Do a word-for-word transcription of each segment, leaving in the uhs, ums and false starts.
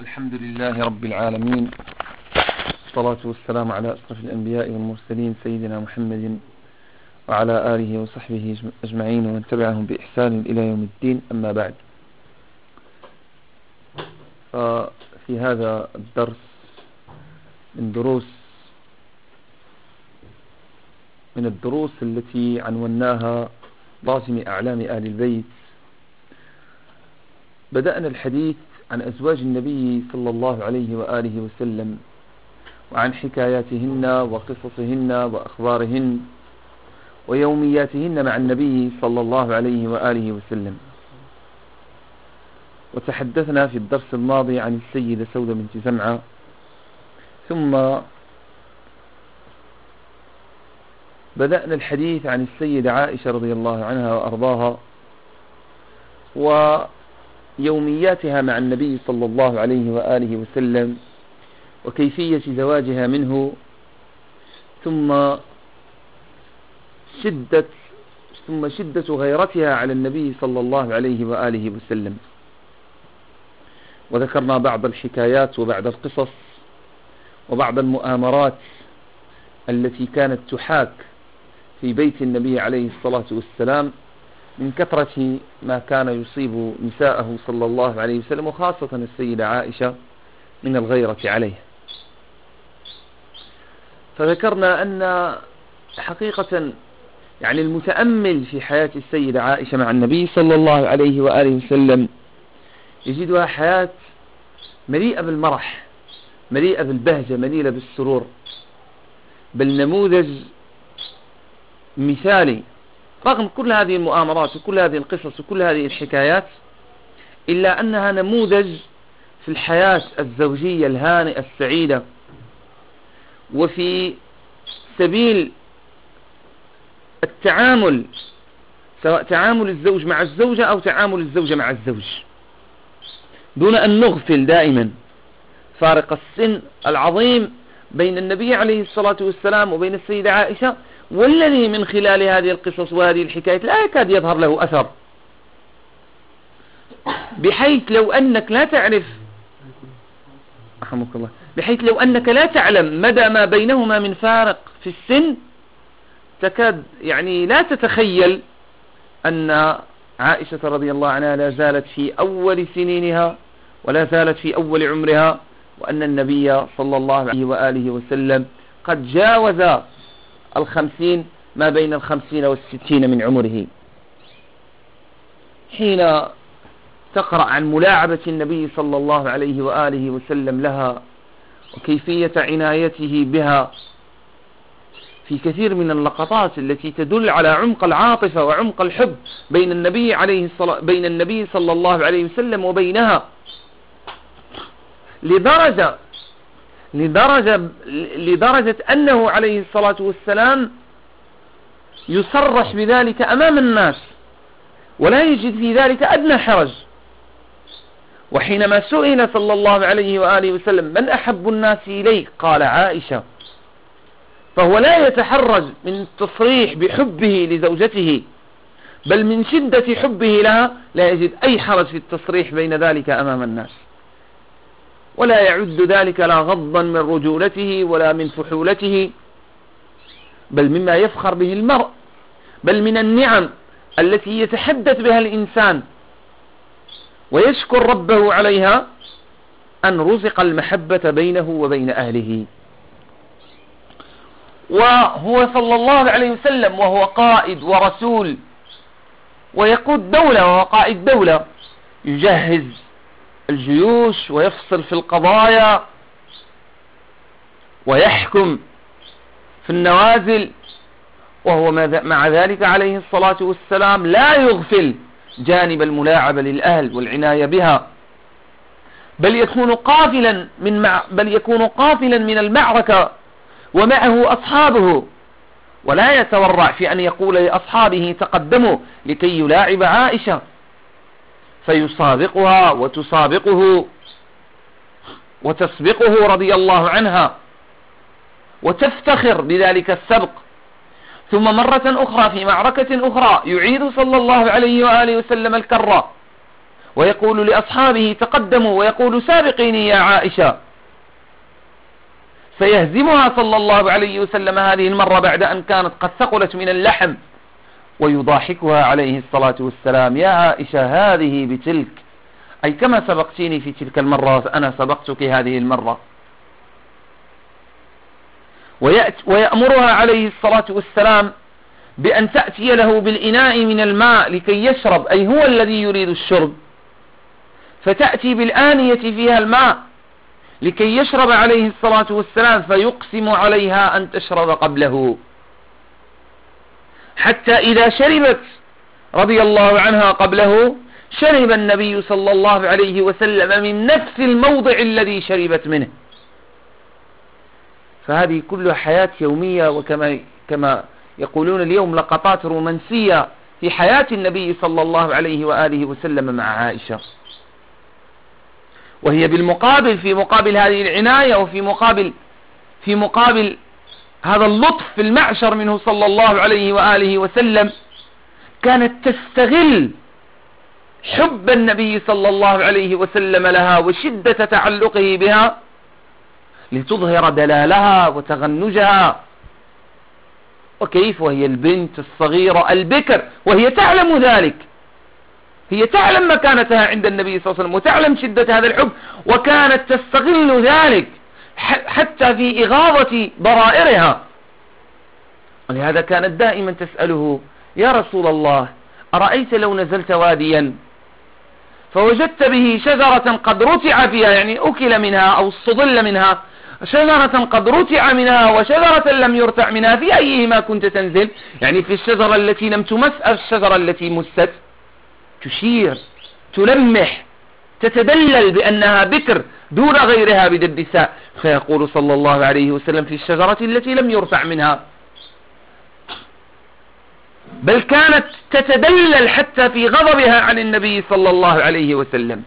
الحمد لله رب العالمين، والصلاة والسلام على أشرف الأنبياء والمرسلين سيدنا محمد وعلى آله وصحبه أجمعين ومن تبعهم بإحسان إلى يوم الدين. أما بعد، ففي هذا الدرس من دروس من الدروس التي عنوناها لازم أعلام آل البيت، بدأنا الحديث عن أزواج النبي صلى الله عليه وآله وسلم، وعن حكاياتهن وقصصهن وأخبارهن ويومياتهن مع النبي صلى الله عليه وآله وسلم. وتحدثنا في الدرس الماضي عن السيدة سودة بنت زمعة، ثم بدأنا الحديث عن السيدة عائشة رضي الله عنها وأرضاها ويومياتها مع النبي صلى الله عليه وآله وسلم وكيفية زواجها منه، ثم شدة ثم شدة غيرتها على النبي صلى الله عليه وآله وسلم. وذكرنا بعض الحكايات وبعض القصص وبعض المؤامرات التي كانت تحاك في بيت النبي عليه الصلاة والسلام من كثرة ما كان يصيب نساءه صلى الله عليه وسلم، وخاصة السيدة عائشة، من الغيرة عليه. فذكرنا أن حقيقة يعني المتأمل في حياة السيدة عائشة مع النبي صلى الله عليه وآله وسلم يجدها حياة مليئة بالمرح، مليئة بالبهجة، مليئة بالسرور، بل نموذج مثالي رغم كل هذه المؤامرات وكل هذه القصص وكل هذه الحكايات، إلا أنها نموذج في الحياة الزوجية الهانئة السعيدة، وفي سبيل التعامل، سواء تعامل الزوج مع الزوجة أو تعامل الزوجة مع الزوج، دون أن نغفل دائما فارق السن العظيم بين النبي عليه الصلاة والسلام وبين السيدة عائشة، والذي من خلال هذه القصص وهذه الحكايات لا يكاد يظهر له أثر، بحيث لو أنك لا تعرف رحمك الله بحيث لو أنك لا تعلم مدى ما بينهما من فارق في السن، تكاد يعني لا تتخيل أن عائشة رضي الله عنها لا زالت في أول سنينها ولا زالت في أول عمرها، وأن النبي صلى الله عليه وآله وسلم قد جاوز الخمسين، ما بين الخمسين والستين من عمره. حين تقرأ عن ملاعبة النبي صلى الله عليه وآله وسلم لها وكيفية عنايته بها في كثير من اللقطات التي تدل على عمق العاطفة وعمق الحب بين النبي عليه الصلاة بين النبي صلى الله عليه وسلم وبينها، لدرجة لدرجة لدرجة أنه عليه الصلاة والسلام يصرح بذلك أمام الناس ولا يجد في ذلك أدنى حرج. وحينما سئل صلى الله عليه وآله وسلم من أحب الناس إليه قال عائشة، فهو لا يتحرج من التصريح بحبه لزوجته، بل من شدة حبه لها لا يجد أي حرج في التصريح بين ذلك أمام الناس، ولا يعد ذلك لا غضا من رجولته ولا من فحولته، بل مما يفخر به المرء، بل من النعم التي يتحدث بها الإنسان ويشكر ربه عليها أن رزق المحبة بينه وبين أهله. وهو صلى الله عليه وسلم وهو قائد ورسول ويقود دولة، وهو قائد دولة يجهز الجيوش ويفصل في القضايا ويحكم في النوازل، وهو مع ذلك عليه الصلاة والسلام لا يغفل جانب الملاعبة للأهل والعناية بها، بل يكون قافلا من مع بل يكون قافلا من المعركة ومعه أصحابه، ولا يتورع في أن يقول لأصحابه تقدموا لكي يلاعب عائشة، فيسابقها وتسابقه وتسبقه رضي الله عنها وتفتخر بذلك السبق. ثم مرة أخرى في معركة أخرى يعيد صلى الله عليه وآله وسلم الكرة ويقول لأصحابه تقدموا، ويقول سابقيني يا عائشة، سيهزمها صلى الله عليه وسلم هذه المرة بعد أن كانت قد ثقلت من اللحم، ويضاحكها عليه الصلاة والسلام: يا عائشة هذه بتلك، أي كما سبقتيني في تلك المرة أنا سبقتك هذه المرة. ويأمرها عليه الصلاة والسلام بأن تأتي له بالإناء من الماء لكي يشرب، أي هو الذي يريد الشرب، فتأتي بالآنية فيها الماء لكي يشرب عليه الصلاة والسلام، فيقسم عليها أن تشرب قبله، حتى إذا شربت رضي الله عنها قبله شرب النبي صلى الله عليه وسلم من نفس الموضع الذي شربت منه. فهذه كلها حياة يومية، وكما كما يقولون اليوم لقطات رومانسية في حياة النبي صلى الله عليه وآله وسلم مع عائشة. وهي بالمقابل، في مقابل هذه العناية، وفي مقابل في مقابل هذا اللطف في المعشر منه صلى الله عليه وآله وسلم، كانت تستغل حب النبي صلى الله عليه وسلم لها وشدة تعلقه بها لتظهر دلالها وتغنجها. وكيف وهي البنت الصغيرة البكر وهي تعلم ذلك، هي تعلم مكانتها عند النبي صلى الله عليه وسلم وتعلم شدة هذا الحب، وكانت تستغل ذلك حتى في إغاظة ضرائرها. ولهذا كانت دائما تسأله: يا رسول الله أرأيت لو نزلت واديا فوجدت به شجرة قد رتع فيها، يعني أكل منها أو استظل منها، شجرة قد رتع منها وشجرة لم يرتع منها، في أيهما كنت تنزل؟ يعني في الشجرة التي لم تمس أو الشجرة التي مست؟ تشير، تلمح، تتدلل بأنها بكر دون غيرها من النساء. فيقول صلى الله عليه وسلم: في الشجرة التي لم يرتع منها. بل كانت تتدلل حتى في غضبها عن النبي صلى الله عليه وسلم،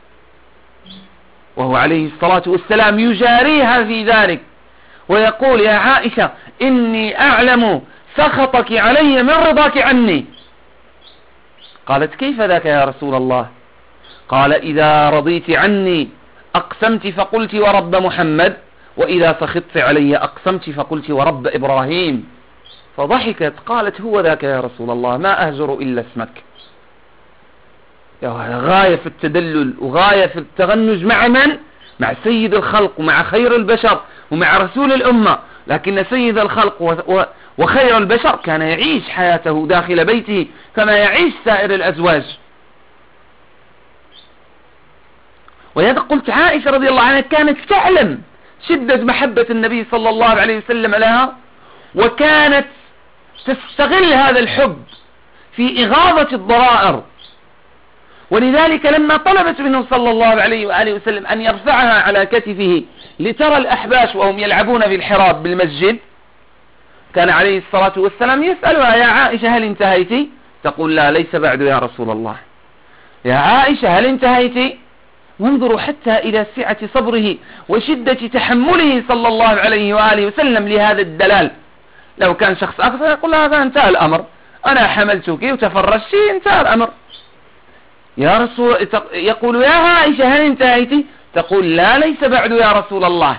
وهو عليه الصلاة والسلام يجاريها في ذلك ويقول: يا عائشة إني أعلم سخطك علي من رضاك عني. قالت: كيف ذاك يا رسول الله؟ قال: إذا رضيت عني أقسمت فقلت ورب محمد، وإذا سخطت علي أقسمت فقلت ورب إبراهيم. فضحكت قالت: هو ذاك يا رسول الله، ما أهجر إلا اسمك. غاية في التدلل وغاية في التغنج مع من؟ مع سيد الخلق ومع خير البشر ومع رسول الأمة. لكن سيد الخلق وخير البشر كان يعيش حياته داخل بيته كما يعيش سائر الأزواج. ولهذا قلت عائشة رضي الله عنها كانت تعلم شدة محبة النبي صلى الله عليه وسلم لها، وكانت تستغل هذا الحب في إغاظة الضرائر. ولذلك لما طلبت منه صلى الله عليه وآله وسلم أن يرفعها على كتفه لترى الأحباش وهم يلعبون في الحراب بالمسجد، كان عليه الصلاة والسلام يسألها: يا عائشة هل انتهيتي؟ تقول: لا، ليس بعد يا رسول الله. يا عائشة هل انتهيتي؟ وانظروا حتى إلى سعة صبره وشدة تحمله صلى الله عليه وآله وسلم لهذا الدلال. لو كان شخص آخر يقول: هذا انتهى الأمر، أنا حملتك وتفرشت، انتهى الأمر. يا رسول يقول: يا عائشة هل انتهيتي؟ تقول: لا، ليس بعد يا رسول الله.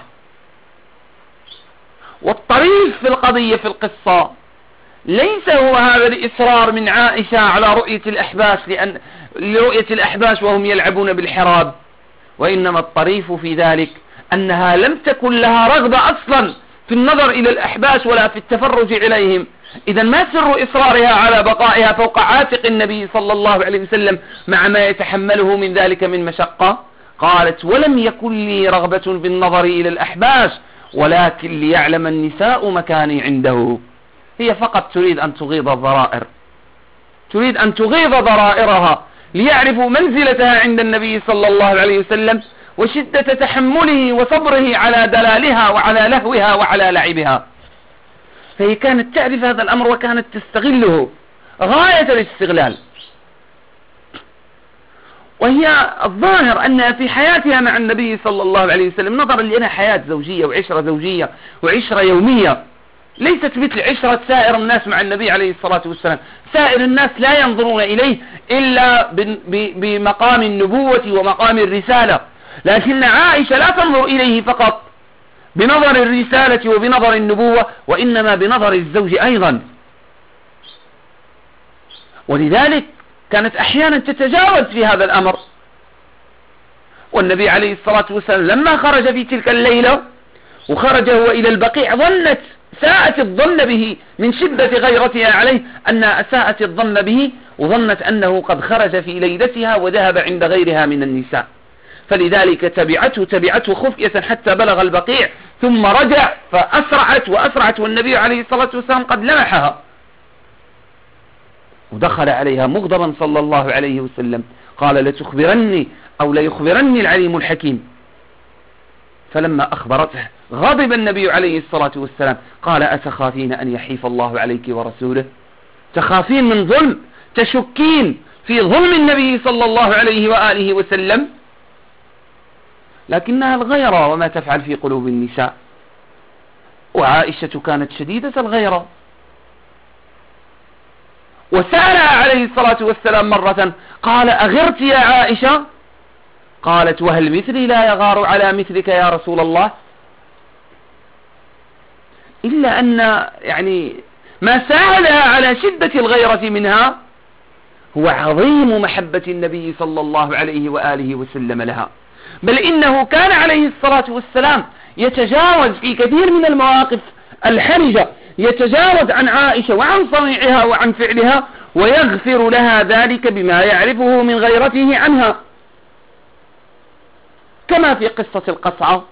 والطريف في القضية في القصة ليس هو هذا الإصرار من عائشة على رؤية الأحباش لأن لرؤية الأحباش وهم يلعبون بالحراب، وإنما الطريف في ذلك أنها لم تكن لها رغبة أصلا في النظر إلى الأحباش ولا في التفرج إليهم. إذا ما سر إصرارها على بقائها فوق عاتق النبي صلى الله عليه وسلم مع ما يتحمله من ذلك من مشقة؟ قالت: ولم يكن لي رغبة بالنظر إلى الأحباش ولكن ليعلم النساء مكاني عنده. هي فقط تريد أن تغيظ الضرائر، تريد أن تغيظ ضرائرها ليعرفوا منزلتها عند النبي صلى الله عليه وسلم وشدة تحمله وصبره على دلالها وعلى لهوها وعلى لعبها. فهي كانت تعرف هذا الأمر وكانت تستغله غاية الاستغلال. وهي الظاهر أنها في حياتها مع النبي صلى الله عليه وسلم، نظرا لأنها حياة زوجية وعشرة زوجية وعشرة يومية، ليست مثل عشرة سائر الناس مع النبي عليه الصلاة والسلام. سائر الناس لا ينظرون إليه إلا بمقام النبوة ومقام الرسالة، لكن عائشة لا تنظر إليه فقط بنظر الرسالة وبنظر النبوة، وإنما بنظر الزوج أيضا. ولذلك كانت أحيانا تتجاوز في هذا الأمر. والنبي عليه الصلاة والسلام لما خرج في تلك الليلة وخرج هو إلى البقيع ظنت ساءت الظن به من شدة غيرتها عليه أنها ساءت الظن به، وظنت أنه قد خرج في ليلتها وذهب عند غيرها من النساء، فلذلك تبعته تبعته خفية حتى بلغ البقيع، ثم رجع فأسرعت وأسرعت والنبي عليه الصلاة والسلام قد لمحها، ودخل عليها مغضبا صلى الله عليه وسلم قال لتخبرني أو ليخبرني العليم الحكيم. فلما أخبرته غضب النبي عليه الصلاة والسلام قال أتخافين أن يحيف الله عليك ورسوله؟ تخافين من ظلم، تشكين في ظلم النبي صلى الله عليه وآله وسلم؟ لكنها الغيرة وما تفعل في قلوب النساء، وعائشة كانت شديدة الغيرة. وسألها عليه الصلاة والسلام مرة قال أغرت يا عائشة؟ قالت وهل مثلي لا يغار على مثلك يا رسول الله؟ إلا أن يعني ما ساعدها على شدة الغيرة منها هو عظيم محبة النبي صلى الله عليه وآله وسلم لها، بل إنه كان عليه الصلاة والسلام يتجاوز في كثير من المواقف الحرجة، يتجاوز عن عائشة وعن صنيعها وعن فعلها ويغفر لها ذلك بما يعرفه من غيرته عنها، كما في قصة القصعة.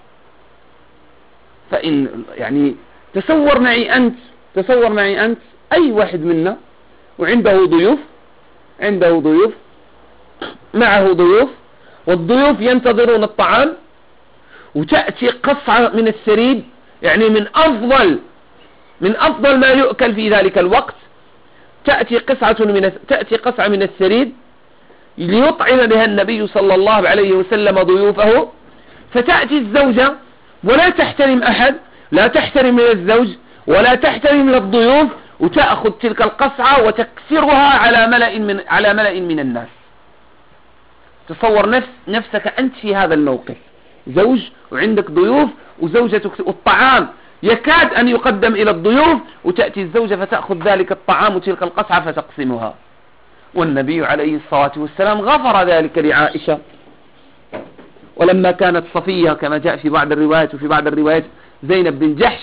فإن يعني تصور معي أنت تصور معي أنت أي واحد منا وعنده ضيوف عنده ضيوف معه ضيوف، والضيوف ينتظرون الطعام، وتأتي قصعة من الثريد، يعني من أفضل من أفضل ما يؤكل في ذلك الوقت، تأتي قصعة من تأتي قصعة من الثريد ليطعم بها النبي صلى الله عليه وسلم ضيوفه. فتأتي الزوجة ولا تحترم أحد، لا تحترم الزوج ولا تحترم الضيوف، وتأخذ تلك القصعة وتكسرها على ملأ من على ملأ من الناس. تصور نفس نفسك أنت في هذا الموقف، زوج وعندك ضيوف وزوجتك، والطعام يكاد أن يقدم إلى الضيوف، وتأتي الزوجة فتأخذ ذلك الطعام وتلك القصعة فتقسمها. والنبي عليه الصلاة والسلام غفر ذلك لعائشة. ولما كانت صفية كما جاء في بعض الروايات وفي بعض الروايات زينب بن جحش،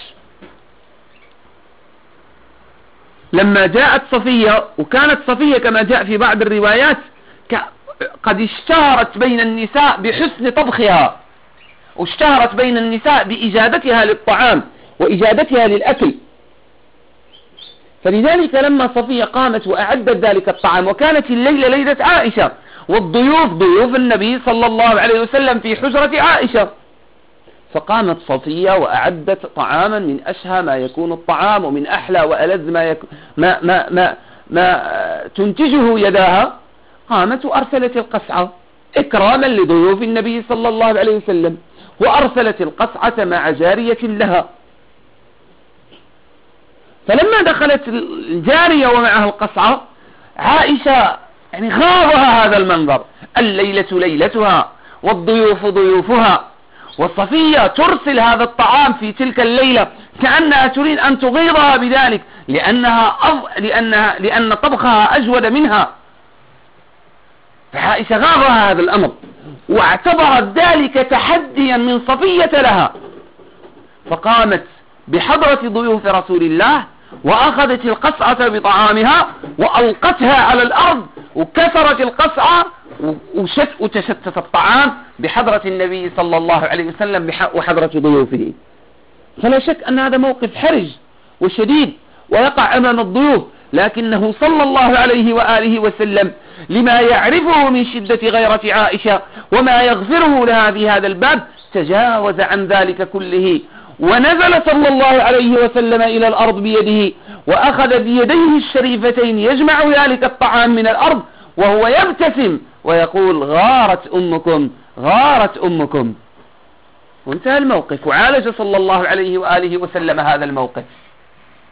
لما جاءت صفية وكانت صفية كما جاء في بعض الروايات قد اشتهرت بين النساء بحسن طبخها، واشتهرت بين النساء بإجادتها للطعام وإجادتها للأكل. فلذلك لما صفية قامت وأعدت ذلك الطعام، وكانت الليلة ليلة عائشة والضيوف ضيوف النبي صلى الله عليه وسلم في حجرة عائشة، فقامت صفية وأعدت طعاما من أشهى ما يكون الطعام ومن أحلى وألذ ما, يك... ما, ما, ما, ما تنتجه يداها، قامت وأرسلت القصعة إكراما لضيوف النبي صلى الله عليه وسلم، وأرسلت القصعة مع جارية لها. فلما دخلت الجارية ومعها القصعة، عائشة يعني غاضها هذا المنظر، الليلة ليلتها والضيوف ضيوفها، والصفية ترسل هذا الطعام في تلك الليلة كأنها تريد أن تغيظها بذلك، لأنها أض... لأنها لأن طبخها أجود منها. فعائشة غاضها هذا الأمر، واعتبرت ذلك تحديا من صفية لها، فقامت بحضرة ضيوف رسول الله وأخذت القصعة بطعامها وألقتها على الأرض، وكسرت القصعة وتشتت الطعام بحضرة النبي صلى الله عليه وسلم وحضرة ضيوفه. فلا شك أن هذا موقف حرج وشديد ويقع أمام الضيوف، لكنه صلى الله عليه وآله وسلم لما يعرفه من شدة غيرة عائشة وما يغفره لها في هذا الباب تجاوز عن ذلك كله، ونزل صلى الله عليه وسلم إلى الأرض بيده، وأخذ بيديه الشريفتين يجمع ذلك الطعام من الأرض وهو يبتسم ويقول غارت أمكم غارت أمكم. وانتهى الموقف، وعالج صلى الله عليه وآله وسلم هذا الموقف.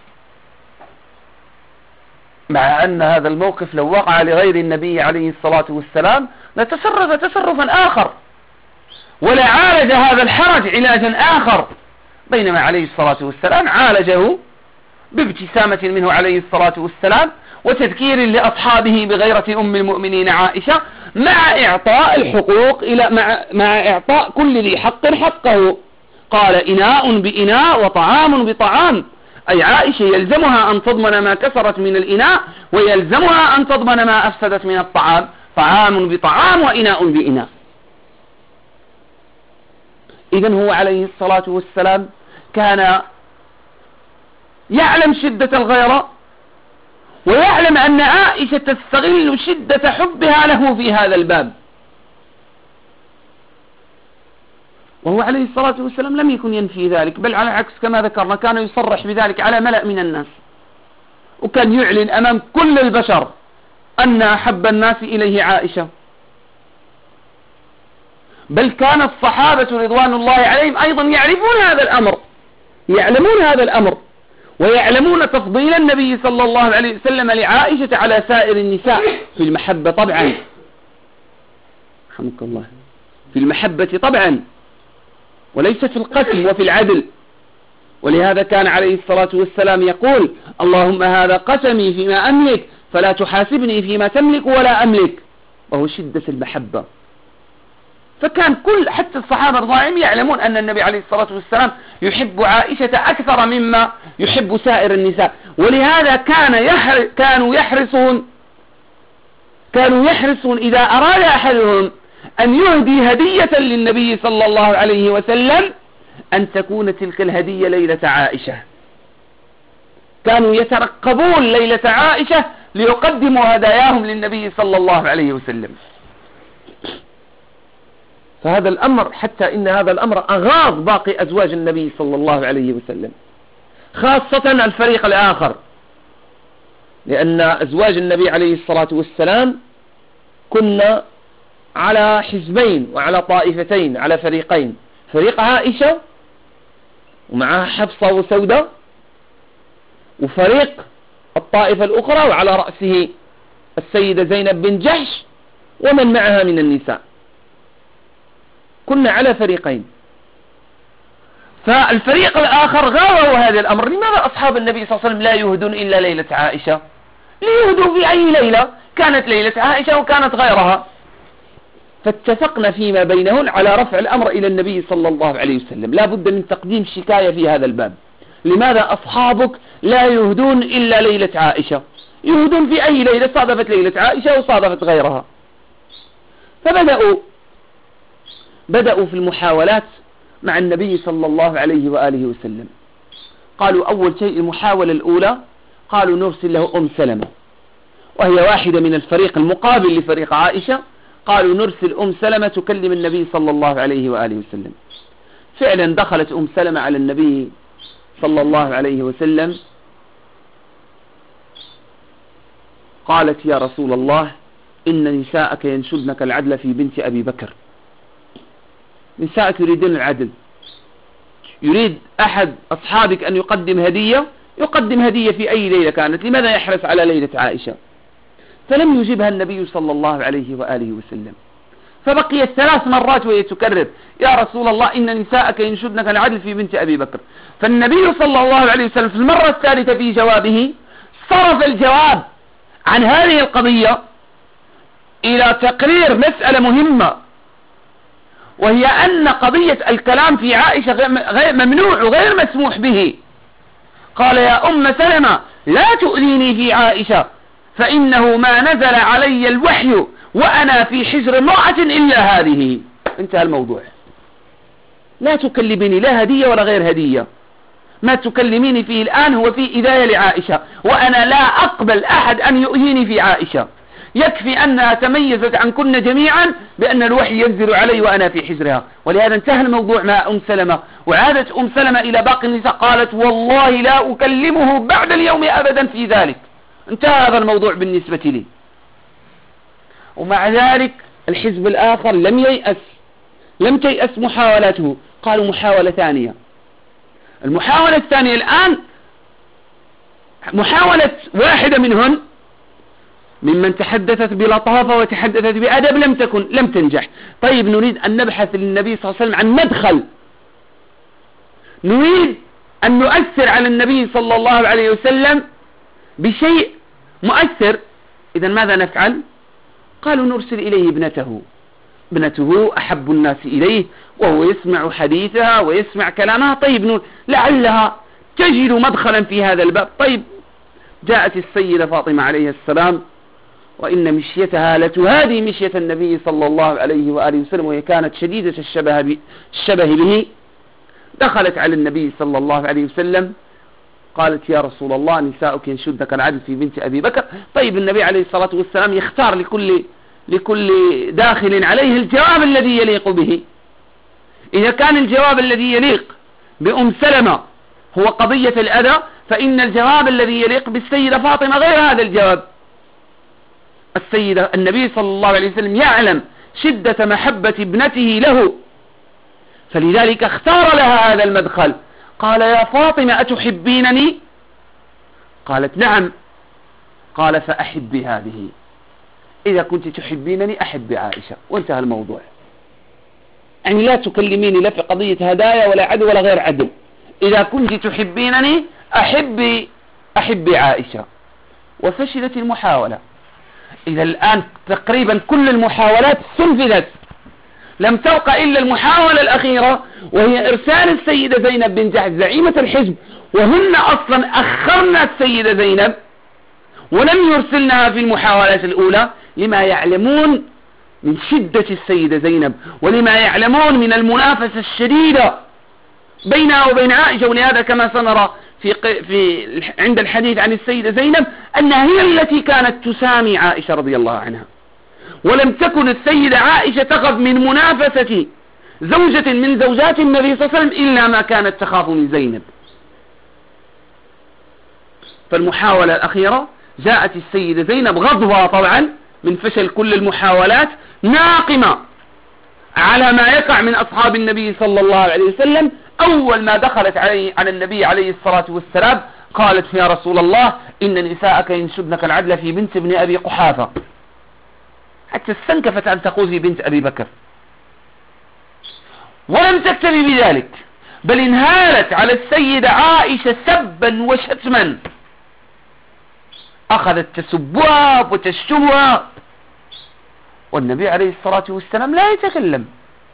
مع أن هذا الموقف لو وقع لغير النبي عليه الصلاة والسلام لتصرف تصرفا آخر ولا عالج هذا الحرج علاجا آخر، بينما عليه الصلاة والسلام عالجه بابتسامة منه عليه الصلاة والسلام وتذكير لأصحابه بغيرة أم المؤمنين عائشة، مع إعطاء الحقوق إلى مع, مع إعطاء كل ذي حق حقه. قال إناء بإناء وطعام بطعام، أي عائشة يلزمها أن تضمن ما كسرت من الإناء ويلزمها أن تضمن ما أفسدت من الطعام، طعام بطعام وإناء بإناء. إذن هو عليه الصلاة والسلام كان يعلم شدة الغيرة ويعلم أن عائشة تستغل شدة حبها له في هذا الباب، وهو عليه الصلاة والسلام لم يكن ينفي ذلك، بل على العكس كما ذكرنا كان يصرح بذلك على ملأ من الناس، وكان يعلن أمام كل البشر أن أحب الناس إليه عائشة. بل كان الصحابة رضوان الله عليهم أيضا يعرفون هذا الأمر، يعلمون هذا الأمر ويعلمون تفضيل النبي صلى الله عليه وسلم لعائشة على سائر النساء في المحبة طبعا، رحمك الله، في المحبة طبعا وليس في القسم وفي العدل. ولهذا كان عليه الصلاة والسلام يقول اللهم هذا قسمي فيما أملك فلا تحاسبني فيما تملك ولا أملك، وهو شدة المحبة. فكان كل حتى الصحابة الضائم يعلمون أن النبي عليه الصلاة والسلام يحب عائشة أكثر مما يحب سائر النساء، ولهذا كان يحر كانوا يحرصون كانوا يحرصون إذا أراد أحدهم أن يهدي هدية للنبي صلى الله عليه وسلم أن تكون تلك الهدية ليلة عائشة. كانوا يترقبون ليلة عائشة ليقدموا هداياهم للنبي صلى الله عليه وسلم. فهذا الأمر حتى إن هذا الأمر أغاظ باقي أزواج النبي صلى الله عليه وسلم، خاصة الفريق الآخر، لأن أزواج النبي عليه الصلاة والسلام كنا على حزبين وعلى طائفتين، على فريقين، فريق عائشة ومعها حفصة وسودة، وفريق الطائفة الأخرى وعلى رأسه السيدة زينب بن جحش ومن معها من النساء. كنا على فريقين. فالفريق الآخر غاووا هذا الأمر. لماذا أصحاب النبي صلى الله عليه وسلم لا يهدون إلا ليلة عائشة؟ ليهدوا في أي ليلة كانت ليلة عائشة وكانت غيرها. فاتفقنا فيما بينهن على رفع الأمر إلى النبي صلى الله عليه وسلم. لا بد من تقديم شكاية في هذا الباب. لماذا أصحابك لا يهدون إلا ليلة عائشة؟ يهدون في أي ليلة صادفت ليلة عائشة وصادفت غيرها. فبدأوا بدأوا في المحاولات مع النبي صلى الله عليه وآله وسلم. قالوا أول شيء المحاولة الأولى قالوا نرسل له أم سلمة، وهي واحدة من الفريق المقابل لفريق عائشة. قالوا نرسل أم سلمة تكلم النبي صلى الله عليه وآله وسلم. فعلا دخلت أم سلمة على النبي صلى الله عليه وسلم قالت يا رسول الله إن نساءك ينشدنك العدل في بنت أبي بكر. نساءك يريدون العدل، يريد أحد أصحابك أن يقدم هدية، يقدم هدية في أي ليلة كانت، لماذا يحرص على ليلة عائشة؟ فلم يجيبها النبي صلى الله عليه وآله وسلم. فبقيت ثلاث مرات وهي تكرر يا رسول الله إن نساءك ينشدنك العدل في بنت أبي بكر. فالنبي صلى الله عليه وسلم في المرة الثالثة في جوابه صرف الجواب عن هذه القضية إلى تقرير مسألة مهمة، وهي أن قضية الكلام في عائشة غير ممنوع وغير مسموح به. قال يا أم سلمة لا تؤذيني في عائشة فإنه ما نزل علي الوحي وأنا في حجر امرأة إلا هذه. انتهى الموضوع. لا تكلميني لا هدية ولا غير هدية. ما تكلميني فيه الآن هو في إذاية لعائشة، وأنا لا أقبل أحد أن يؤذيني في عائشة. يكفي أنها تميزت عن كنا جميعا بأن الوحي ينزل علي وأنا في حجرها. ولهذا انتهى الموضوع مع أم سلمة. وعادت أم سلمة إلى باقي النساء قالت والله لا أكلمه بعد اليوم أبدا في ذلك. انتهى هذا الموضوع بالنسبة لي. ومع ذلك الحزب الآخر لم ييأس، لم تيأس محاولاته. قالوا محاولة ثانية. المحاولة الثانية الآن محاولة واحدة منهن ممن تحدثت بلطافة وتحدثت بأدب لم تكن لم تنجح. طيب نريد أن نبحث للنبي صلى الله عليه وسلم عن مدخل، نريد أن نؤثر على النبي صلى الله عليه وسلم بشيء مؤثر. إذا ماذا نفعل؟ قالوا نرسل إليه ابنته، ابنته أحب الناس إليه وهو يسمع حديثها ويسمع كلامها. طيب نور لعلها تجد مدخلا في هذا الباب. طيب جاءت السيدة فاطمة عليه السلام وإن مشيتها لتهادي مشية النبي صلى الله عليه وآله وسلم، وهي كانت شديدة الشبه, الشبه به. دخلت على النبي صلى الله عليه وسلم قالت يا رسول الله نساؤك ينشدك العدل في بنت أبي بكر. طيب النبي عليه الصلاة والسلام يختار لكل, لكل داخل عليه الجواب الذي يليق به. إذا كان الجواب الذي يليق بأم سلمة هو قضية الأذى، فإن الجواب الذي يليق بالسيدة فاطمة غير هذا الجواب. السيدة النبي صلى الله عليه وسلم يعلم شدة محبة ابنته له، فلذلك اختار لها هذا المدخل. قال يا فاطمة أتحبينني؟ قالت نعم. قال فأحبي هذه، إذا كنت تحبينني أحب عائشة، وانتهى الموضوع. يعني لا تكلميني لا في قضية هدايا ولا عدل ولا غير عدل، إذا كنت تحبينني أحبي أحبي عائشة. وفشلت المحاولة. إذا الآن تقريبا كل المحاولات سنفذت، لم تبقى إلا المحاولة الأخيرة وهي إرسال السيدة زينب بنت جحش زعيمة الحزب، وهن أصلا أخرنا السيدة زينب ولم يرسلنها في المحاولات الأولى لما يعلمون من شدة السيدة زينب ولما يعلمون من المنافسة الشديدة بينها وبين عائشة. ولهذا كما سنرى في, في عند الحديث عن السيدة زينب أنها هي التي كانت تسامي عائشة رضي الله عنها، ولم تكن السيدة عائشة تخاف من منافسة زوجة من زوجات النبي صلى الله عليه وسلم إلا ما كانت تخاف من زينب. فالمحاولة الأخيرة جاءت السيدة زينب غضبة طبعا من فشل كل المحاولات، ناقمة على ما يقع من أصحاب النبي صلى الله عليه وسلم. أول ما دخلت عليه على النبي عليه الصلاة والسلام قالت يا رسول الله إن نساءك ينشدنك العدل في بنت ابن أبي قحافة، حتى استنكفت أن تقول في بنت أبي بكر. ولم تكتفي بذلك بل انهالت على السيدة عائشة سبا وشتما، أخذت تسبها وتشتمها، والنبي عليه الصلاة والسلام لا يتكلم،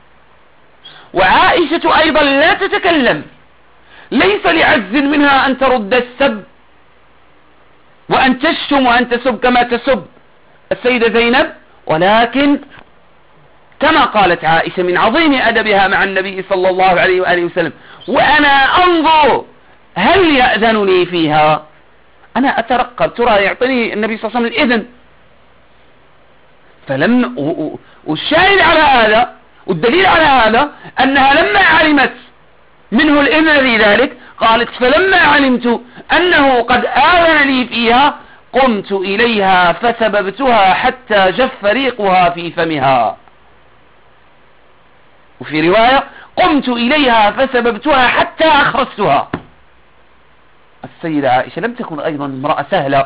وعائشة أيضا لا تتكلم. ليس لعز منها أن ترد السب وأن تشتم وأن تسب كما تسب السيدة زينب، ولكن كما قالت عائشة من عظيم أدبها مع النبي صلى الله عليه وآله وسلم وأنا أنظر هل يأذن لي فيها، أنا أترقب ترى يعطيني النبي صلى الله عليه وسلم الإذن. فلم والشاهد على هذا والدليل على هذا أنها لما علمت منه الإذن في ذلك قالت فلما علمت أنه قد آذن لي فيها قمت إليها فسببتها حتى جف ريقها في فمها. وفي رواية قمت إليها فسببتها حتى أخرستها. السيدة عائشة لم تكن أيضا امرأة سهلة،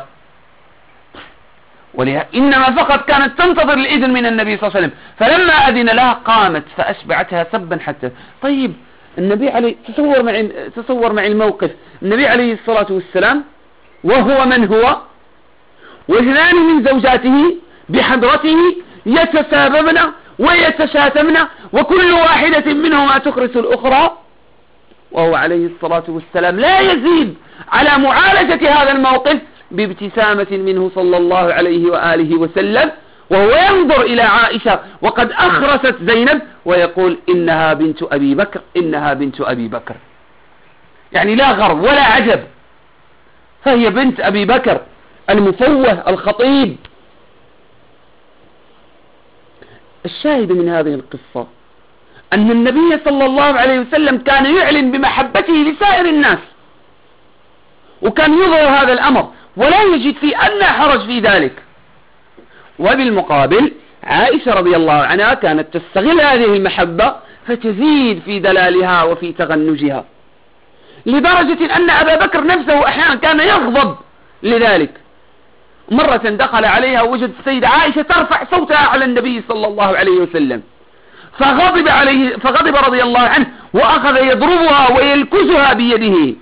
إنما فقط كانت تنتظر الإذن من النبي صلى الله عليه وسلم، فلما أذن لها قامت فأشبعتها سبا حتى. طيب النبي عليه تصور معي تصور معي الموقف، النبي عليه الصلاة والسلام وهو من هو واثنان من زوجاته بحضرته يتساببن ويتشاتمن وكل واحدة منهما تخرس الأخرى، وهو عليه الصلاة والسلام لا يزيد على معالجة هذا الموقف بابتسامة منه صلى الله عليه وآله وسلم، وهو ينظر إلى عائشة وقد أخرست زينب ويقول إنها بنت أبي بكر إنها بنت أبي بكر. يعني لا غرب ولا عجب، فهي بنت أبي بكر المفوه الخطيب. الشاهد من هذه القصة أن النبي صلى الله عليه وسلم كان يعلن بمحبته لسائر الناس، وكان يظهر هذا الأمر ولا يجد في أن حرج في ذلك. وبالمقابل عائشة رضي الله عنها كانت تستغل هذه المحبة فتزيد في دلالها وفي تغنجها، لدرجة أن أبا بكر نفسه أحيانا كان يغضب لذلك مرة دخل عليها ووجد السيدة عائشة ترفع صوتها على النبي صلى الله عليه وسلم، فغضب عليه فغضب رضي الله عنه وأخذ يضربها ويلكزها بيده.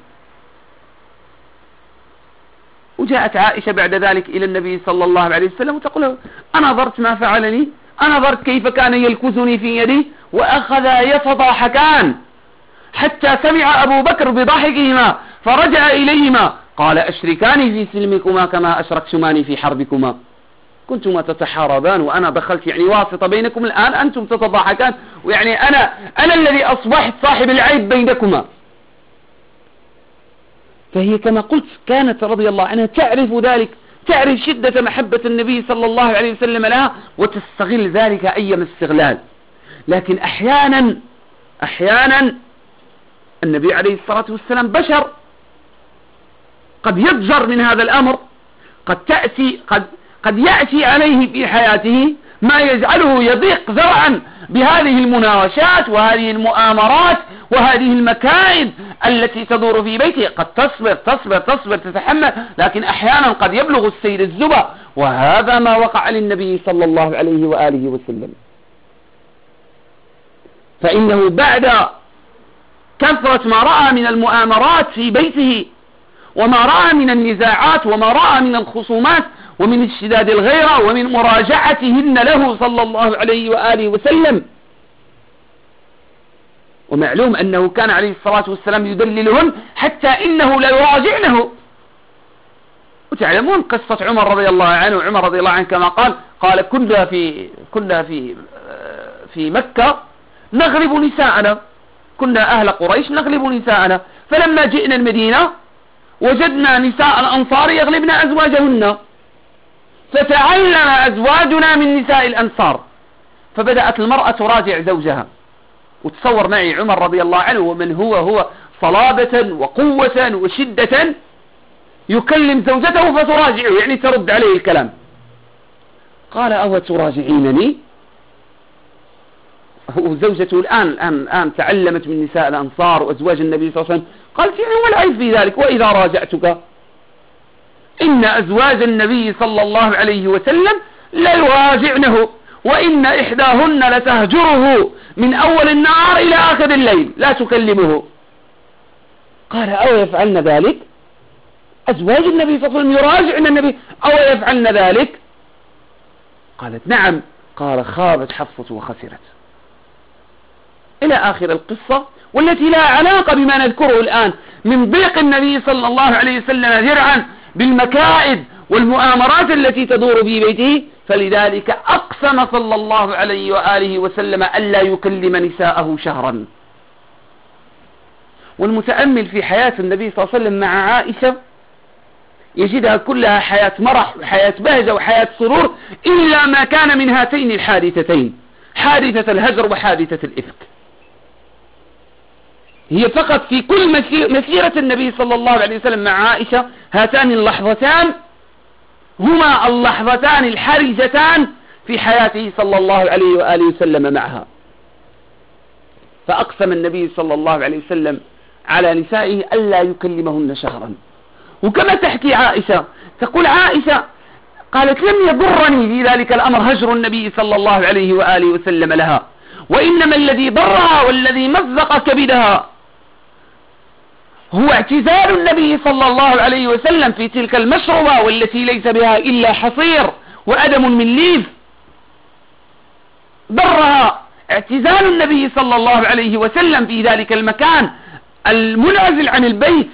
وجاءت عائشة بعد ذلك إلى النبي صلى الله عليه وسلم وتقول له: أنظرت ما فعلني؟ أنظرت كيف كان يلكزني في يدي؟ وأخذ يتضاحكان حتى سمع أبو بكر بضحكهما فرجع إليهما قال: أشركاني في سلمكما كما أشركتماني في حربكما، كنتما تتحاربان وأنا دخلت يعني واسطة بينكم، الآن أنتم تتضاحكان، ويعني أنا أنا الذي أصبحت صاحب العيب بينكما. فهي كما قلت كانت رضي الله عنها تعرف ذلك، تعرف شدة محبة النبي صلى الله عليه وسلم لها وتستغل ذلك أيما استغلال. لكن أحيانا أحيانا النبي عليه الصلاة والسلام بشر، قد يضجر من هذا الأمر، قد تأتي قد قد يأتي عليه في حياته ما يجعله يضيق ذرعا بهذه المناوشات وهذه المؤامرات وهذه المكائد التي تدور في بيته. قد تصبر تصبر تصبر تتحمل، لكن أحيانا قد يبلغ السير الزبا، وهذا ما وقع للنبي صلى الله عليه وآله وسلم. فإنه بعد كثرة ما رأى من المؤامرات في بيته وما رأى من النزاعات وما رأى من الخصومات ومن اشتداد الغيرة ومن مراجعتهن له صلى الله عليه وآله وسلم، ومعلوم أنه كان عليه الصلاة والسلام يدللهن حتى إنه لا يراجعنه. وتعلمون قصة عمر رضي الله عنه، عمر رضي الله عنه كما قال قال كنا في كنا في في مكة نغلب نساءنا، كنا أهل قريش نغلب نساءنا، فلما جئنا المدينة وجدنا نساء الأنصار يغلبن أزواجهن، فتعلم أزواجنا من نساء الأنصار، فبدأت المرأة تراجع زوجها. وتصور معي عمر رضي الله عنه ومن هو هو صلابة وقوة وشدة يكلم زوجته فتراجعه، يعني ترد عليه الكلام. قال: أو تراجعينني؟ وزوجته الآن الآن الآن تعلمت من نساء الأنصار وأزواج النبي صلى الله عليه وسلم. قالت: يعني والعيب في ذلك؟ وإذا راجعتك إن أزواج النبي صلى الله عليه وسلم لا يراجعنه، وإن إحداهن لتهجره من أول النهار إلى آخر الليل لا تكلمه. قال: أو يفعلن ذلك؟ أزواج النبي صلى الله عليه وسلم يراجعن النبي، أو يفعلن ذلك؟ قالت: نعم. قال: خابت حفصة وخسرت، إلى آخر القصة، والتي لا علاقة بما نذكره الآن من ضيق النبي صلى الله عليه وسلم ذرعا بالمكائد والمؤامرات التي تدور في بيته. فلذلك أقسم صلى الله عليه وآله وسلم ألا يكلم نساءه شهرا. والمتأمل في حياة النبي صلى الله عليه وسلم مع عائشة يجدها كلها حياة مرح وحياة بهجة وحياة سرور، إلا ما كان من هاتين الحادثتين، حادثة الهجر وحادثة الإفك. هي فقط في كل مسيرة النبي صلى الله عليه وسلم مع عائشة هاتان اللحظتان هما اللحظتان الحرجتان في حياته صلى الله عليه وآله وسلم معها. فأقسم النبي صلى الله عليه وسلم على نسائه ألا يكلمهن شهرا. وكما تحكي عائشة، تقول عائشة قالت: لم يضرني في ذلك الأمر هجر النبي صلى الله عليه وآله وسلم لها، وإنما الذي ضرها والذي مزق كبدها هو اعتزال النبي صلى الله عليه وسلم في تلك المشربة والتي ليس بها إلا حصير وأدم من ليف. ضرها اعتزال النبي صلى الله عليه وسلم في ذلك المكان المنعزل عن البيت.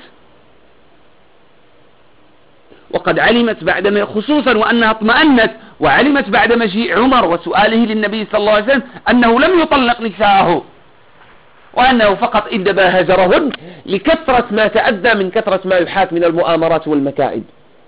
وقد علمت بعدما، خصوصا وأنها اطمأنت وعلمت بعد مجيء عمر وسؤاله للنبي صلى الله عليه وسلم أنه لم يطلق نساءه، وأنه فقط إنما هجرهن لكثرة ما تأذى من كثرة ما يحاك من المؤامرات والمكائد.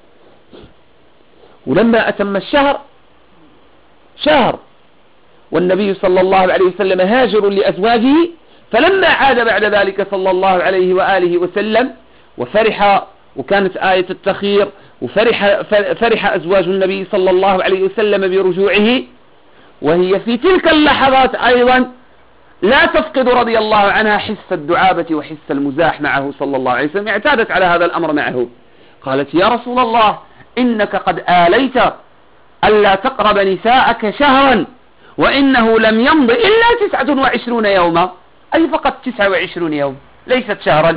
ولما أتم الشهر شهر والنبي صلى الله عليه وسلم هاجر لأزواجه، فلما عاد بعد ذلك صلى الله عليه وآله وسلم وفرح، وكانت آية التخير، وفرح فرح أزواج النبي صلى الله عليه وسلم برجوعه، وهي في تلك اللحظات أيضا لا تفقد رضي الله عنها حس الدعابة وحس المزاح معه صلى الله عليه وسلم، اعتادت على هذا الأمر معه. قالت: يا رسول الله إنك قد آليت ألا تقرب نساءك شهرا وإنه لم يمض إلا تسعة وعشرون يوما، أي فقط تسعة وعشرون يوم ليست شهرا.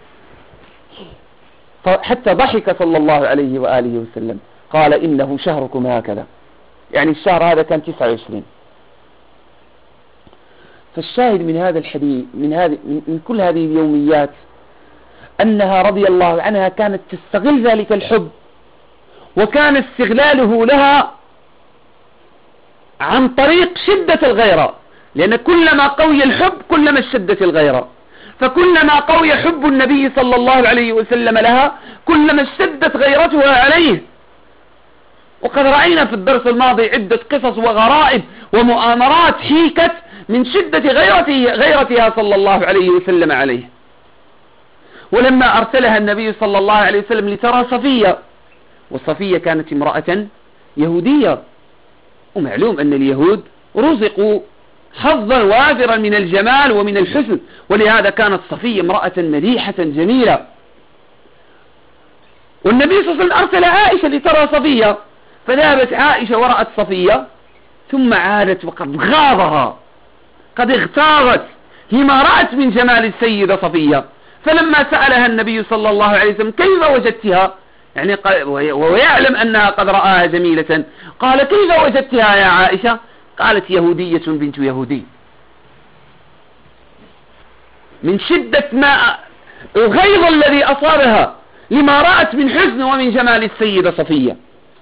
حتى ضحك صلى الله عليه وآله وسلم قال إنه شهركم هكذا، يعني الشهر هذا كان تسعة وعشرين. فالشاهد من هذا الحديث من هذه من كل هذه اليوميات أنها رضي الله عنها كانت تستغل ذلك الحب، وكان استغلاله لها عن طريق شدة الغيرة، لأن كلما قوي الحب كلما اشتدت الغيرة، فكلما قوي حب النبي صلى الله عليه وسلم لها كلما اشتدت غيرتها عليه. وقد رأينا في الدرس الماضي عدة قصص وغرائب ومؤامرات حيكت من شدة غيرته غيرتها صلى الله عليه وسلم عليه. ولما أرسلها النبي صلى الله عليه وسلم لترى صفية، وصفية كانت امرأة يهودية، ومعلوم أن اليهود رزقوا حظا وافرا من الجمال ومن الحسن، ولهذا كانت صفية امرأة مليحة جميلة. والنبي صلى الله عليه وسلم أرسل عائشة لترى صفية، فذهبت عائشة ورأت صفية ثم عادت وقد غاضها، قد اغتاظت لما رأت من جمال السيدة صفية. فلما سألها النبي صلى الله عليه وسلم كيف وجدتها، يعني وهو يعلم أنها قد رآها جميلة، قال كيف وجدتها يا عائشة؟ قالت يهودية بنت يهودي. من شدة ما الغيظ الذي أصابها لما رأت من حسن ومن جمال السيدة صفية.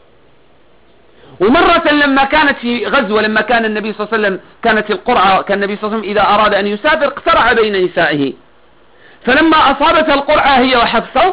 ومرة لما كانت في غزوة، لما كان النبي صلى الله عليه وسلم كانت القرعة، كان النبي صلى الله عليه وسلم إذا أراد أن يسافر اقترع بين نسائه، فلما أصابتها القرعة هي وحفصة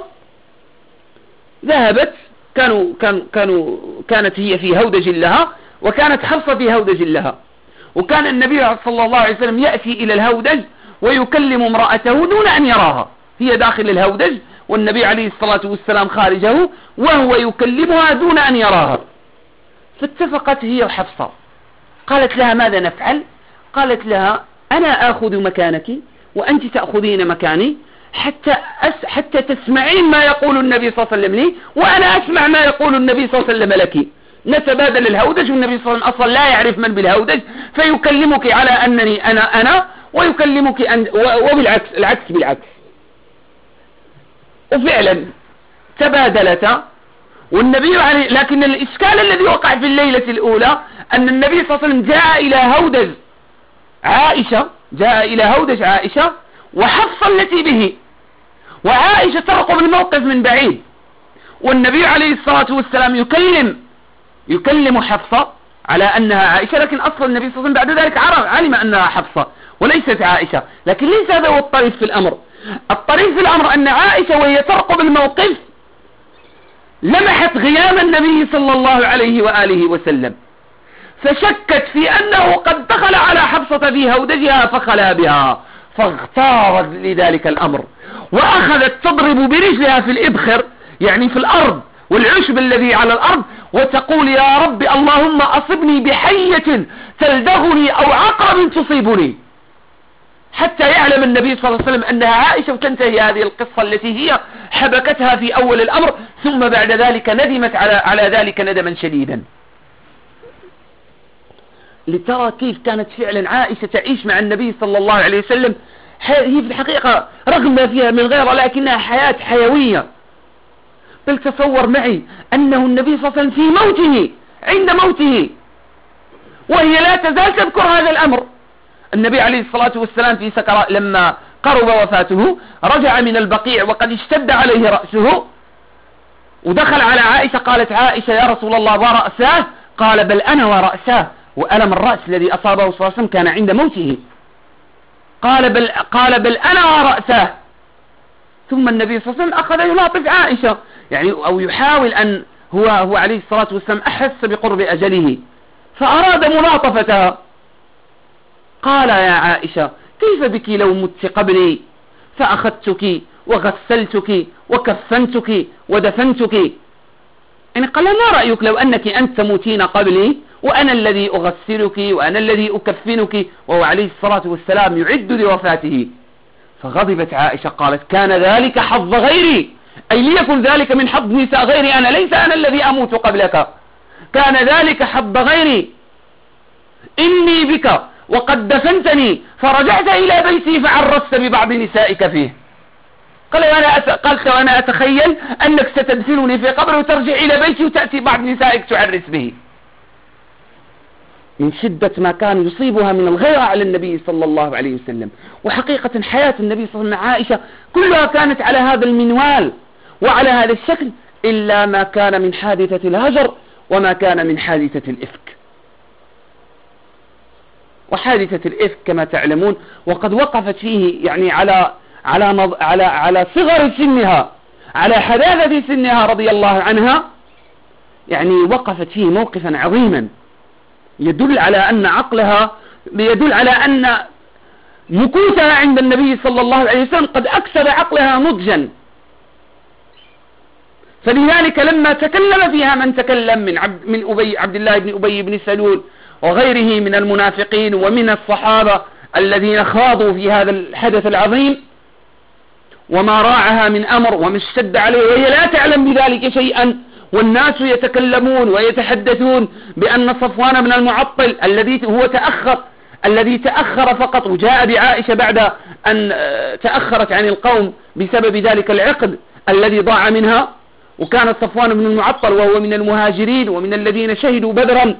ذهبت، كانوا كانوا كانوا كانت هي في هودج لها وكانت حفصة في هودج لها، وكان النبي صلى الله عليه وسلم يأتي إلى الهودج ويكلم امرأته دون أن يراها، هي داخل الهودج والنبي عليه الصلاة والسلام خارجه وهو يكلمها دون أن يراها. فاتفقت هي وحفصة، قالت لها ماذا نفعل؟ قالت لها أنا آخذ مكانك وأنت تأخذين مكاني حتى أس حتى تسمعين ما يقول النبي صلى الله عليه وسلم لي وأنا أسمع ما يقول النبي صلى الله عليه وسلم لك. نتبادل الهودج، والنبي صلى الله عليه وسلم أصلا لا يعرف من بالهودج، فيكلمك على أنني أنا أنا ويكلمك أن وبالعكس، العكس بالعكس. وفعلا تبادلتا. والنبي عليه، لكن الإشكال الذي وقع في الليلة الأولى أن النبي صلى الله عليه وسلم جاء إلى هودج عائشة، جاء إلى هودج عائشة وحفصة التي به، وعائشة ترقب الموقف من بعيد، والنبي عليه الصلاة والسلام يكلم يكلم حفصة على أنها عائشة، لكن أصلا النبي صلى الله عليه وسلم بعد ذلك عرف علم أنها حفصة وليست عائشة. لكن ليس هذا هو الطريف في الأمر. الطريف في الأمر أن عائشة وهي ترقب الموقف لمحت غياب النبي صلى الله عليه وآله وسلم، فشكت في أنه قد دخل على حفصة في هودجها فخلا بها، فاغتارت لذلك الأمر وأخذت تضرب برجلها في الإبخر، يعني في الأرض والعشب الذي على الأرض، وتقول يا رب اللهم أصبني بحية تلدغني أو عقرب تصيبني، حتى يعلم النبي صلى الله عليه وسلم أنها عائشة، وتنتهي هذه القصة التي هي حبكتها في أول الأمر، ثم بعد ذلك ندمت على على ذلك ندما شديدا. لترى كيف كانت فعلا عائشة تعيش مع النبي صلى الله عليه وسلم. هي في الحقيقة رغم ما فيها من غيرة لكنها حياة حيوية. بل تصور معي أنه النبي صلى الله عليه وسلم في موته، عند موته، وهي لا تزال تذكر هذا الأمر. النبي عليه الصلاة والسلام في سكرات لما قرب وفاته رجع من البقيع وقد اشتد عليه رأسه، ودخل على عائشة، قالت عائشة يا رسول الله ورأساه؟ قال بل أنا ورأساه. وألم الرأس الذي أصابه صلى الله عليه وسلم كان عند موته. قال بل, قال بل أنا ورأساه. ثم النبي صلى الله عليه وسلم أخذ يلاطف عائشة، يعني أو يحاول أن هو, هو عليه الصلاة والسلام أحس بقرب أجله فأراد ملاطفتها. قال يا عائشة كيف بك لو مت قبلي فأخذتك وغسلتك وكفنتك ودفنتك؟ يعني قال ما رأيك لو أنك أنت تموتين قبلي وأنا الذي أغسلك وأنا الذي أكفنك، وهو عليه الصلاة والسلام يعد لوفاته. فغضبت عائشة قالت كان ذلك حظ غيري، أي ليكن ذلك من حظ نساء غيري أنا، ليس أنا الذي أموت قبلك، كان ذلك حظ غيري، إني بك وقد دفنتني فرجعت إلى بيتي فعرست ببعض نسائك فيه. قال وأنا أت... قالت وأنا أتخيل أنك ستدفنني في قبر وترجع إلى بيتي وتأتي بعض نسائك تعرس به، من شدة ما كان يصيبها من الغيرة على النبي صلى الله عليه وسلم. وحقيقة حياة النبي صلى الله عليه وسلم مع عائشة كلها كانت على هذا المنوال وعلى هذا الشكل، إلا ما كان من حادثة الهجر وما كان من حادثة الإفك. وحادثة الإفك كما تعلمون وقد وقفت فيه يعني على على نض... على على صغر سنها، على حداثة سنها رضي الله عنها، يعني وقفت فيه موقفا عظيما يدل على أن عقلها، يدل على أن مكوثها عند النبي صلى الله عليه وسلم قد أكسب عقلها نضجا. فلذلك لما تكلم فيها من تكلم من عبد, من أبي عبد الله بن أبي بن سلول وغيره من المنافقين ومن الصحابة الذين خاضوا في هذا الحدث العظيم وما راعها من أمر وما اشتد عليه وهي لا تعلم بذلك شيئا، والناس يتكلمون ويتحدثون بأن صفوان بن المعطل الذي هو تأخر الذي تأخر فقط وجاء بعائشة بعد أن تأخرت عن القوم بسبب ذلك العقد الذي ضاع منها، وكان صفوان بن المعطل وهو من المهاجرين ومن الذين شهدوا بدرا،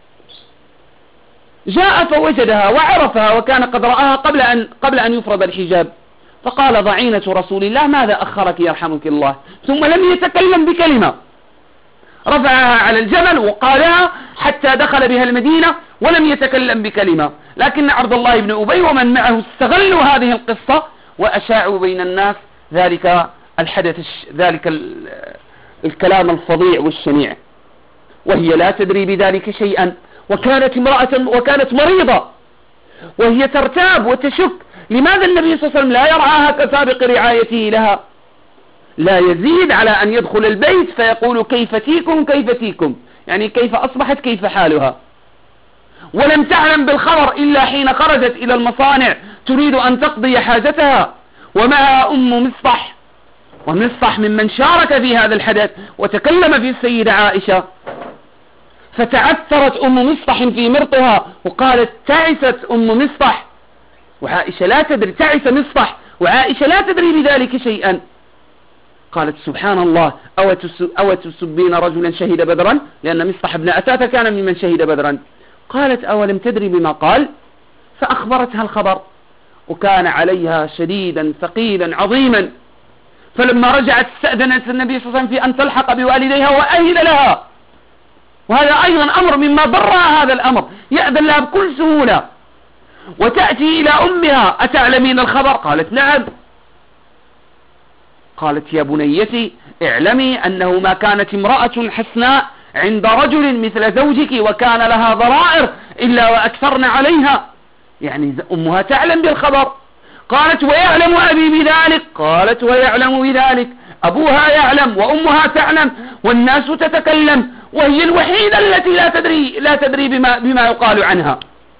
جاء فوجدها وعرفها وكان قد رآها قبل أن, قبل أن يفرض الحجاب، فقال ضعينة رسول الله ماذا أخرك يرحمك الله، ثم لم يتكلم بكلمة، رفعها على الجمل وقالها حتى دخل بها المدينة ولم يتكلم بكلمة. لكن عبد الله بن أبي ومن معه استغلوا هذه القصة وأشاعوا بين الناس ذلك الحدث ذلك الكلام الفظيع والشنيع، وهي لا تدري بذلك شيئا، وكانت امرأة وكانت مريضة وهي ترتاب وتشك لماذا النبي صلى الله عليه وسلم لا يرعاها كسابق رعايته لها، لا يزيد على أن يدخل البيت فيقول كيف تيكم كيف تيكم، يعني كيف أصبحت كيف حالها، ولم تعلم بالخبر إلا حين خرجت إلى المصانع تريد أن تقضي حاجتها ومعها أم مصطح، ومصطح ممن شارك في هذا الحدث وتكلم في السيدة عائشة، فتعثرت أم مصطح في مرطها وقالت تعست أم مصطح وعائشة لا تدري، تعس مصطح وعائشة لا تدري بذلك شيئا. قالت سبحان الله أو تسبين رجلا شهد بدرا، لأن مصطح بن أثاثة كان ممن شهد بدرا. قالت أولم تدري بما قال، فأخبرتها الخبر، وكان عليها شديدا ثقيلا عظيما. فلما رجعت استأذنت النبي صلى الله عليه وسلم في أن تلحق بوالديها وأهل لها، وهذا أيضا أمر مما ضرها هذا الأمر، يأذن لها بكل سهولة، وتأتي إلى أمها أتعلمين الخبر؟ قالت نعم. قالت يا بنيتي اعلمي أنه ما كانت امرأة حسناء عند رجل مثل زوجك وكان لها ضرائر إلا وأكثرن عليها، يعني أمها تعلم بالخبر. قالت ويعلم أبي بذلك؟ قالت ويعلم بذلك، أبوها يعلم وأمها تعلم والناس تتكلم، وهي الوحيدة التي لا تدري لا تدري بما, بما يقال عنها.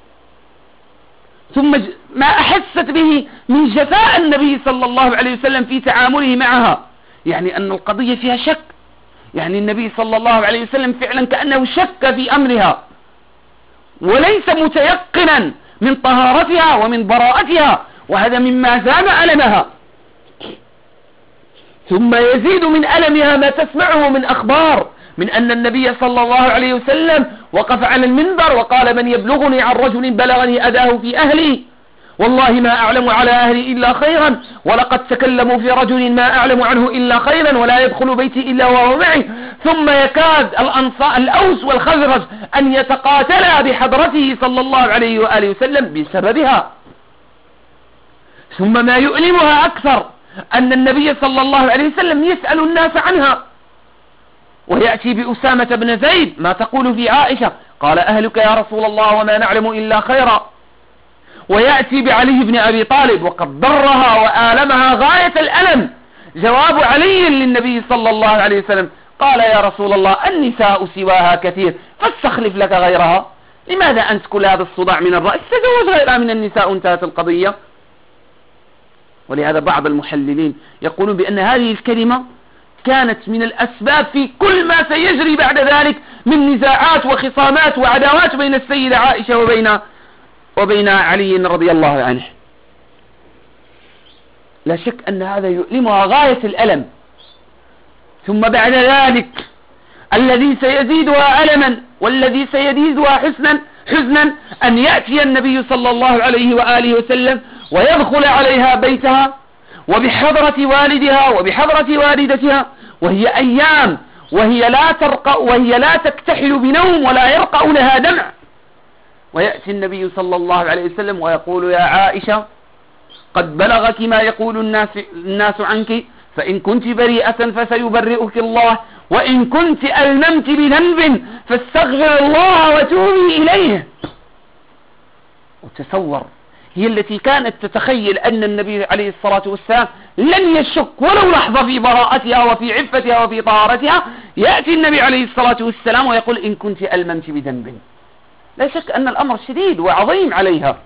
ثم ما أحست به من جفاء النبي صلى الله عليه وسلم في تعامله معها، يعني أن القضية فيها شك، يعني النبي صلى الله عليه وسلم فعلا كأنه شك في أمرها وليس متيقنا من طهارتها ومن براءتها، وهذا مما زاد ألمها. ثم يزيد من ألمها ما تسمعه من أخبار من أن النبي صلى الله عليه وسلم وقف على المنبر وقال من يبلغني عن رجل بلغني أذاه في أهلي والله ما أعلم على أهلي إلا خيرا، ولقد تكلموا في رجل ما أعلم عنه إلا خيرا ولا يدخل بيتي إلا وهو معي. ثم يكاد الأنصار الأوس والخزرج أن يتقاتلا بحضرته صلى الله عليه وآله وسلم بسببها. ثم ما يؤلمها أكثر أن النبي صلى الله عليه وسلم يسأل الناس عنها، ويأتي بأسامة بن زيد ما تقول في عائشة؟ قال أهلك يا رسول الله وما نعلم إلا خيرا. ويأتي بعلي بن أبي طالب وقد ضرها وآلمها غاية الألم، جواب علي للنبي صلى الله عليه وسلم قال يا رسول الله النساء سواها كثير فاستخلف لك غيرها، لماذا أنت كل هذا الصداع من الرأس؟ تزوج غيرها من النساء وانتهت القضية. ولهذا بعض المحللين يقولون بأن هذه الكلمة كانت من الأسباب في كل ما سيجري بعد ذلك من نزاعات وخصامات وعداوات بين السيدة عائشة وبين وبين علي رضي الله عنه. لا شك أن هذا يؤلمها غاية الألم. ثم بعد ذلك الذي سيزيدها ألما والذي سيزيدها حزنا حزنا أن يأتي النبي صلى الله عليه وآله وسلم ويدخل عليها بيتها وبحضرة والدها وبحضرة والدتها، وهي أيام وهي لا ترقى وهي لا تكتحل بنوم ولا يرقى لها دمع، ويأتي النبي صلى الله عليه وسلم ويقول: يا عائشة قد بلغك ما يقول الناس, الناس عنك، فإن كنت بريئة فسيبرئك الله، وإن كنت ألممت بذنب فاستغفر الله وتوبي إليه. وتصور، هي التي كانت تتخيل أن النبي عليه الصلاة والسلام لن يشك ولو لحظة في براءتها وفي عفتها وفي طهارتها، يأتي النبي عليه الصلاة والسلام ويقول: إن كنت ألممت بذنب. لا شك أن الأمر شديد وعظيم عليها،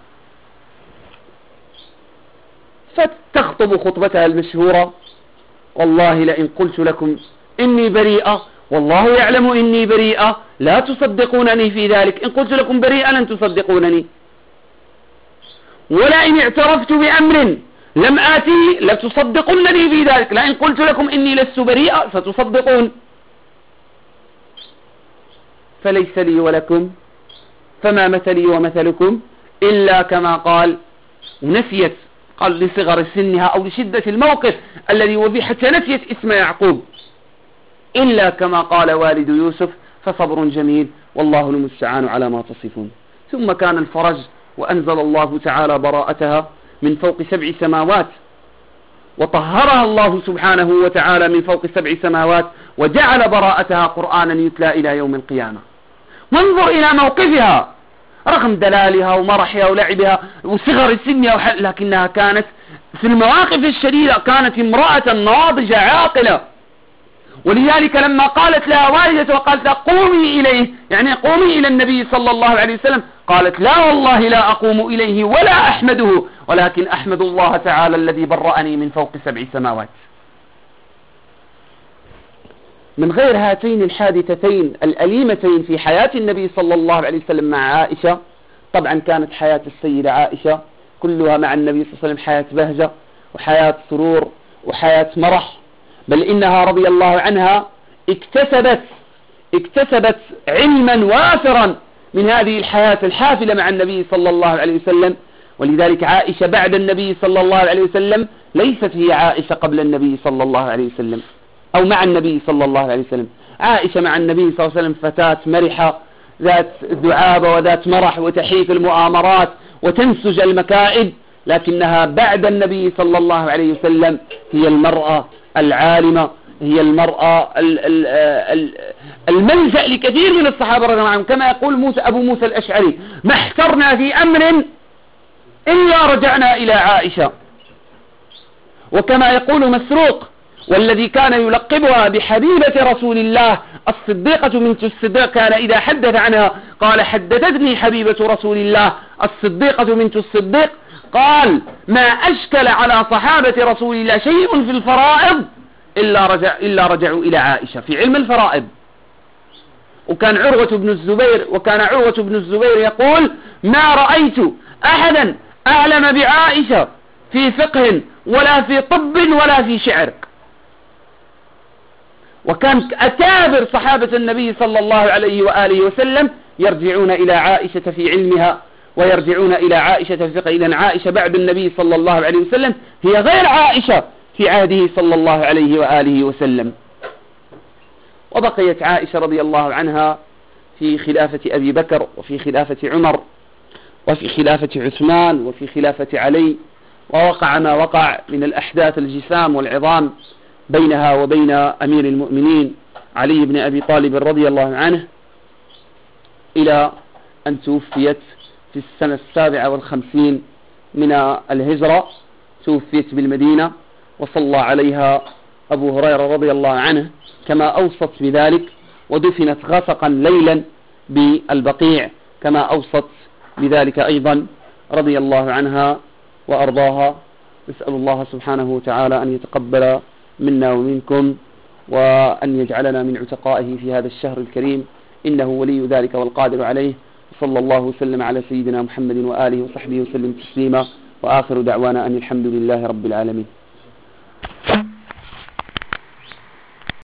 فتخطب خطبتها المشهورة: والله لئن قلت لكم إني بريئة والله يعلم إني بريئة لا تصدقونني في ذلك، إن قلت لكم بريئة لن تصدقونني، ولئن اعترفت بأمر لم آتي لتصدقونني في ذلك، لئن قلت لكم إني لست بريئة ستصدقون. فليس لي ولكم فما مثلي ومثلكم إلا كما قال، ونسيت، قال لصغر سنها أو لشدة الموقف الذي وفي حتى نسيت اسم يعقوب، إلا كما قال والد يوسف فصبر جميل والله المستعان على ما تصفون. ثم كان الفرج، وأنزل الله تعالى براءتها من فوق سبع سماوات، وطهرها الله سبحانه وتعالى من فوق سبع سماوات، وجعل براءتها قرآنا يتلى إلى يوم القيامة. وانظر إلى موقفها رغم دلالها ومرحها ولعبها وصغر سنها، لكنها كانت في المواقف الشديدة كانت امرأة ناضجة عاقلة. ولذلك لما قالت لها والدته وقالت لها قومي إليه، يعني قومي إلى النبي صلى الله عليه وسلم، قالت: لا والله لا أقوم إليه ولا أحمده، ولكن أحمد الله تعالى الذي برأني من فوق سبع سماوات. من غير هاتين الحادثتين الأليمتين في حياة النبي صلى الله عليه وسلم مع عائشة، طبعا كانت حياة السيدة عائشة كلها مع النبي صلى الله عليه وسلم حياة بهجة وحياة سرور وحياة مرح، بل إنها رضي الله عنها اكتسبت اكتسبت علما وافرا من هذه الحياة الحافلة مع النبي صلى الله عليه وسلم. ولذلك عائشة بعد النبي صلى الله عليه وسلم ليست هي عائشة قبل النبي صلى الله عليه وسلم أو مع النبي صلى الله عليه وسلم. عائشة مع النبي صلى الله عليه وسلم فتاة مرحة ذات دعابة وذات مرح وتحيك المؤامرات وتنسج المكائد، لكنها بعد النبي صلى الله عليه وسلم هي المرأة العالمة، هي المرأة الملجأ لكثير من الصحابة رضي الله عنهم، كما يقول موسى أبو موسى الأشعري: ما احترنا في أمر إلا رجعنا إلى عائشة. وكما يقول مسروق: والذي كان يلقبها بحبيبة رسول الله الصديقة بنت الصديق، كان إذا حدث عنها قال: حدثتني حبيبة رسول الله الصديقة بنت الصديق، قال: ما أشكل على صحابة رسول الله شيء في الفرائض إلا, رجع إلا رجعوا إلى عائشة في علم الفرائض. وكان عروة بن الزبير وكان عروة بن الزبير يقول: ما رأيت أحدا أعلم بعائشة في فقه ولا في طب ولا في شعر. وكان أكابر صحابة النبي صلى الله عليه وآله وسلم يرجعون إلى عائشة في علمها ويرجعون إلى عائشة في فقه. إذن عائشة بعد النبي صلى الله عليه وسلم هي غير عائشة في عهده صلى الله عليه وآله وسلم. وبقيت عائشة رضي الله عنها في خلافة أبي بكر وفي خلافة عمر وفي خلافة عثمان وفي خلافة علي، ووقع ما وقع من الأحداث الجسام والعظام بينها وبين أمير المؤمنين علي بن أبي طالب رضي الله عنه، إلى أن توفيت في السنة السابعة والخمسين من الهجرة، توفيت بالمدينة، وصلى عليها أبو هريرة رضي الله عنه كما أوصت بذلك، ودفنت غسقا ليلا بالبقيع كما أوصت بذلك أيضا رضي الله عنها وأرضاها. نسأل الله سبحانه وتعالى أن يتقبل منا ومنكم، وأن يجعلنا من عتقائه في هذا الشهر الكريم، إنه ولي ذلك والقادر عليه. صلى الله وسلم على سيدنا محمد وآله وصحبه وسلم تسليما، وآخر دعوانا أن الحمد لله رب العالمين.